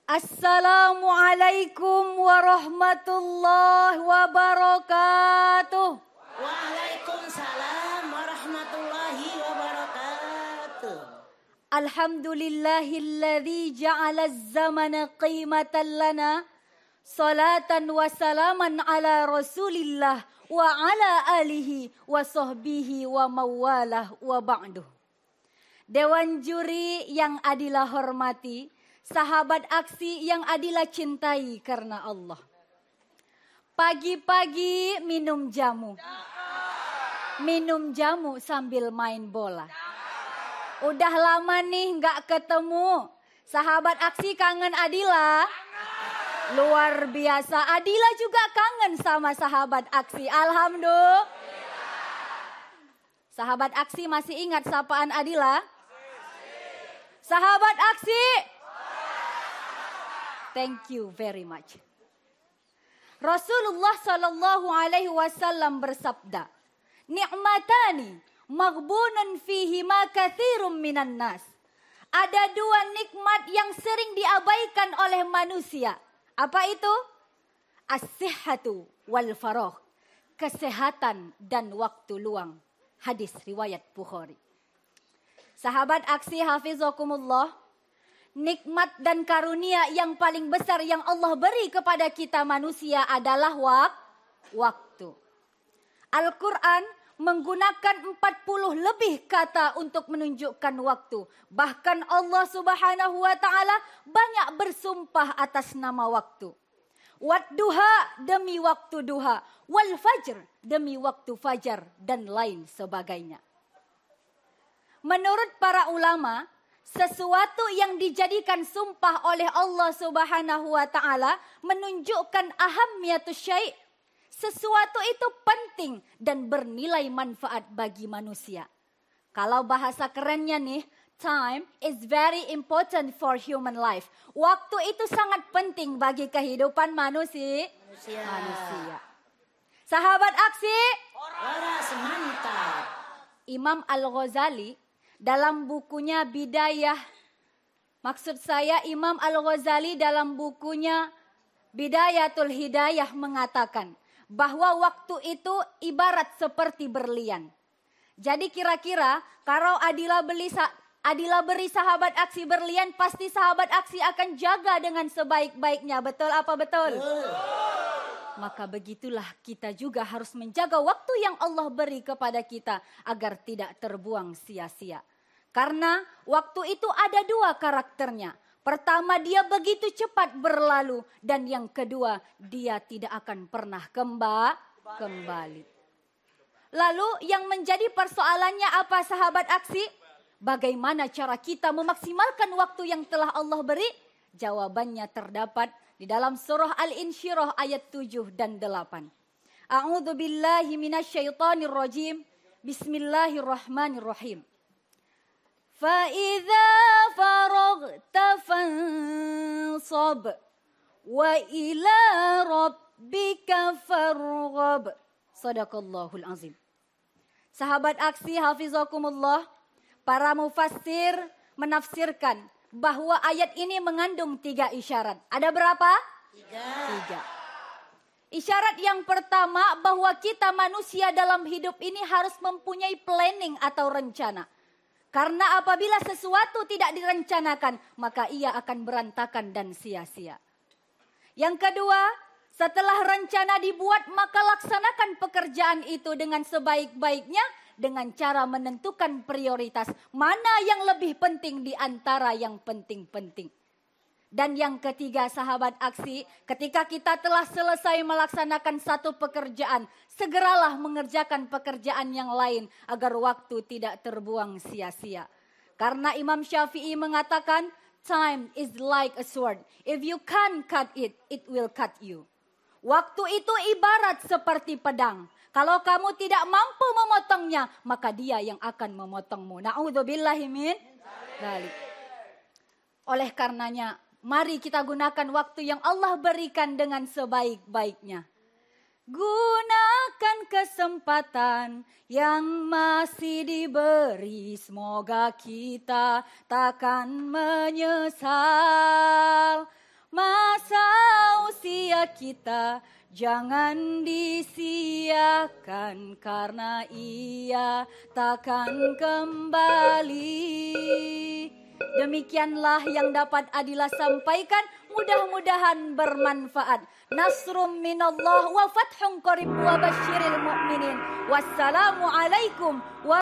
Assalamualaikum warahmatullahi wabarakatuh. Waalaikumsalam warahmatullahi wabarakatuh. Alhamdulillahilladzi ja'ala az-zamana qimatan lana. Salatan wa salaman ala Rasulillah wa ala alihi wa sahbihi wa mawalah wa ba'du. Dewan juri yang adilah hormati, sahabat aksi yang adilah cintai karena Allah. Pagi-pagi minum jamu. Minum jamu sambil main bola. Udah lama nih gak ketemu. Sahabat aksi kangen Adila? Luar biasa. Adila juga kangen sama sahabat aksi. Alhamdulillah. Sahabat aksi masih ingat sapaan Adila? Sahabat aksi. Thank you very much. Rasulullah sallallahu alaihi wasallam bersabda, "Ni'matani maghbunun fihima katsirum minan nas." Ada dua nikmat yang sering diabaikan oleh manusia. Apa itu? As-sihhatu wal faragh. Kesehatan dan waktu luang. Hadis riwayat Bukhari. Sahabat aksi hafizakumullah, nikmat dan karunia yang paling besar yang Allah beri kepada kita manusia adalah waktu. Al-Quran menggunakan 40 lebih kata untuk menunjukkan waktu. Bahkan Allah subhanahu wa ta'ala banyak bersumpah atas nama waktu. Wadduha demi waktu duha. Wal fajr demi waktu fajar. Dan lain sebagainya. Menurut para ulama, sesuatu yang dijadikan sumpah oleh Allah subhanahu wa ta'ala menunjukkan ahammiyatus syai'. Sesuatu itu penting dan bernilai manfaat bagi manusia. Kalau bahasa kerennya nih, time is very important for human life. Waktu itu sangat penting bagi kehidupan manusia. Sahabat aksi, Waras mantap. Imam Al-Ghazali dalam bukunya Bidayah, maksud saya Imam Al-Ghazali dalam bukunya Bidayatul Hidayah mengatakan bahwa waktu itu ibarat seperti berlian. Jadi kira-kira kalau Adila beri sahabat aksi berlian, pasti sahabat aksi akan jaga dengan sebaik-baiknya. Betul apa betul? Maka begitulah kita juga harus menjaga waktu yang Allah beri kepada kita agar tidak terbuang sia-sia. Karena waktu itu ada dua karakternya. Pertama, dia begitu cepat berlalu. Dan yang kedua, dia tidak akan pernah kembali. Lalu yang menjadi persoalannya apa sahabat aksi? Bagaimana cara kita memaksimalkan waktu yang telah Allah beri? Jawabannya terdapat di dalam surah Al-Insyirah ayat 7 dan 8. A'udzu billahi minasyaitonir rajim. Bismillahirrahmanirrahim. Fa idza faraghta fansab wa ila rabbika farghab. Shadaqallahul azim. Sahabat aksi hafizakumullah, para mufassir menafsirkan bahwa ayat ini mengandung 3 isyarat. Ada berapa? 3. Isyarat yang pertama bahwa kita manusia dalam hidup ini harus mempunyai planning atau rencana. Karena apabila sesuatu tidak direncanakan, maka ia akan berantakan dan sia-sia. Yang kedua, setelah rencana dibuat, maka laksanakan pekerjaan itu dengan sebaik-baiknya dengan cara menentukan prioritas. Mana yang lebih penting di antara yang penting-penting. Dan yang ketiga sahabat aksi, ketika kita telah selesai melaksanakan satu pekerjaan, segeralah mengerjakan pekerjaan yang lain agar waktu tidak terbuang sia-sia. Karena Imam Syafi'i mengatakan, time is like a sword. If you can't cut it, it will cut you. Waktu itu ibarat seperti pedang. Kalau kamu tidak mampu memotongnya, maka dia yang akan memotongmu. Na'udzubillahi min dzalik. Oleh karenanya, mari kita gunakan waktu yang Allah berikan dengan sebaik-baiknya. Gunakan kesempatan yang masih diberi. Semoga kita takkan menyesal. mulia kita jangan disia-siakan karena ia takkan kembali. Demikianlah yang dapat Adila sampaikan. Mudah-mudahan bermanfaat. Nasrum minallah wa fathun qarib wa basyiril mu'minin. Wassalamualaikum